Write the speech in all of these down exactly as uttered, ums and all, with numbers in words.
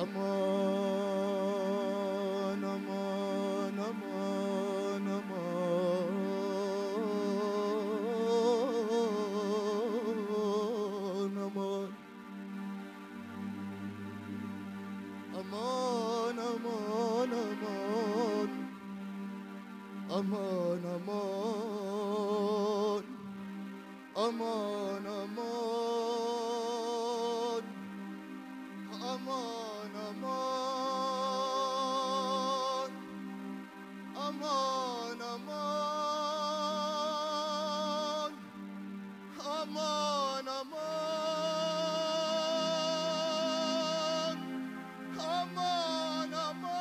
أمان أمان أمان أمان أمان أمان أمان أمان أمان أمان أمان أمان أمان أمان أمان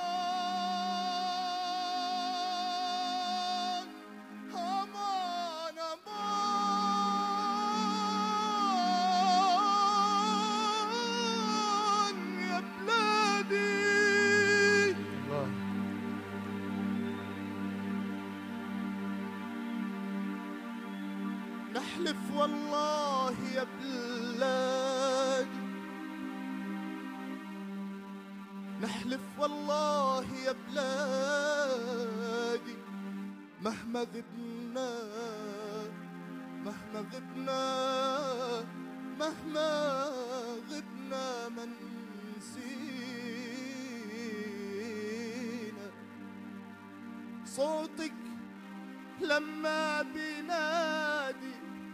أمان أمان يا بلادي. الله. نحلف والله يا بلادي، نحلف والله يا بلادي، مهما غبنا مهما غبنا مهما غبنا ما نسينا صوتك لما بينادي،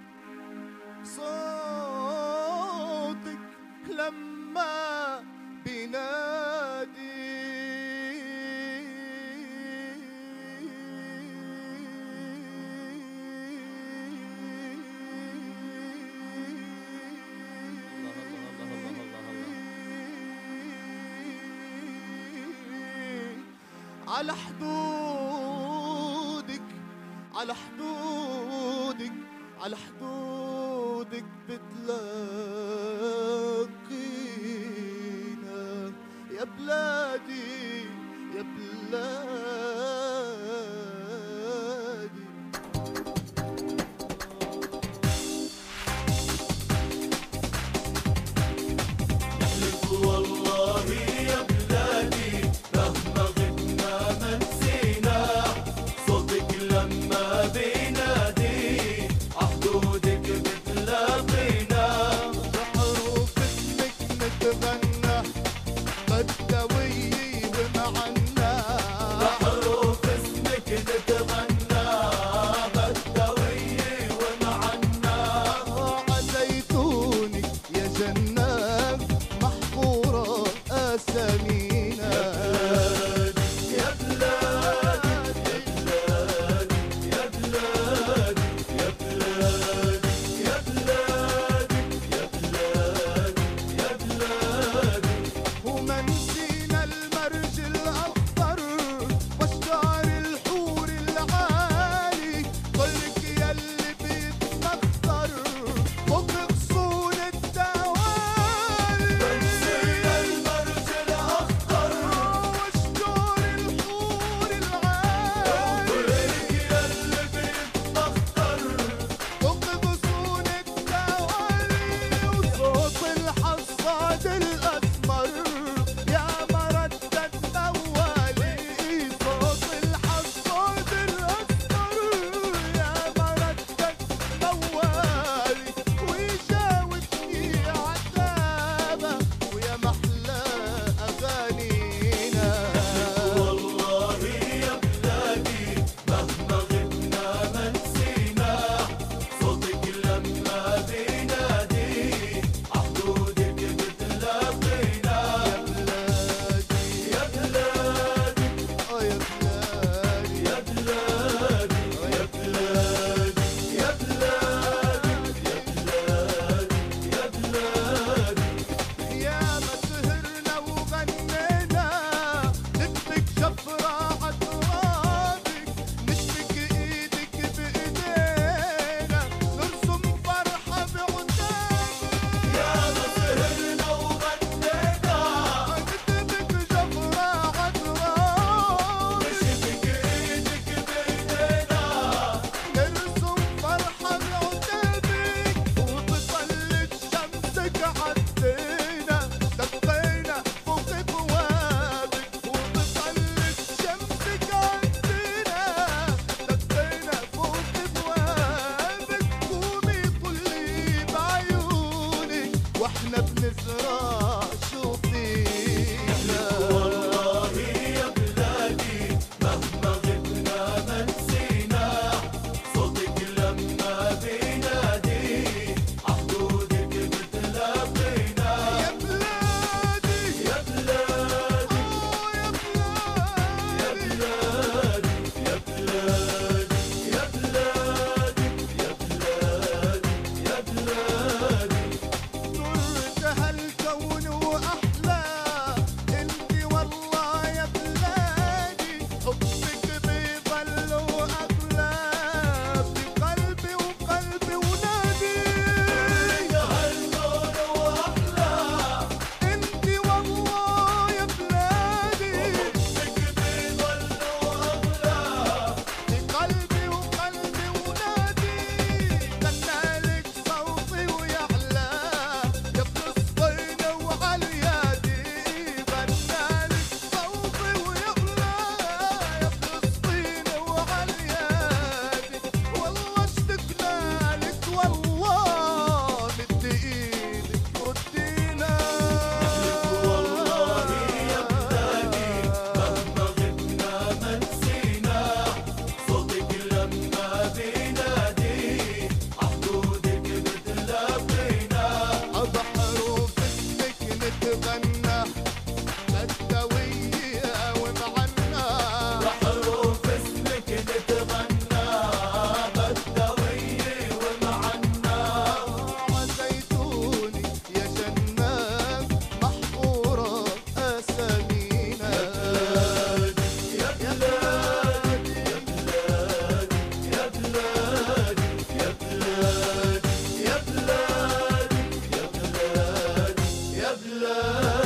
صوتك لما بينادي على حدودك على حدودك على حدودك بتلاقينا يا بلادي يا بلادي. نحلف والله يا بلادي مهما غبنا ما نسينا صوتك لما بينادي عحدودك بتلاقينا. بحروف اسمك نتغنى بدوي ومعنا، بحروف اسمك نتغنى بدوي ومعنا. عزيتونك يا جنة محفورة أسامينا يا بلادي يا بلادي يا بلادي يا بلادي يا بلادي يا بلادي. وما نسينا المرج الأخضر واشجار الحور العالي، ظلك يلي بيتمخضر وبغصون الدوالي. نسينا المرج الأخضر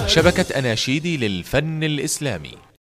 شبكة أناشيد للفن الإسلامي.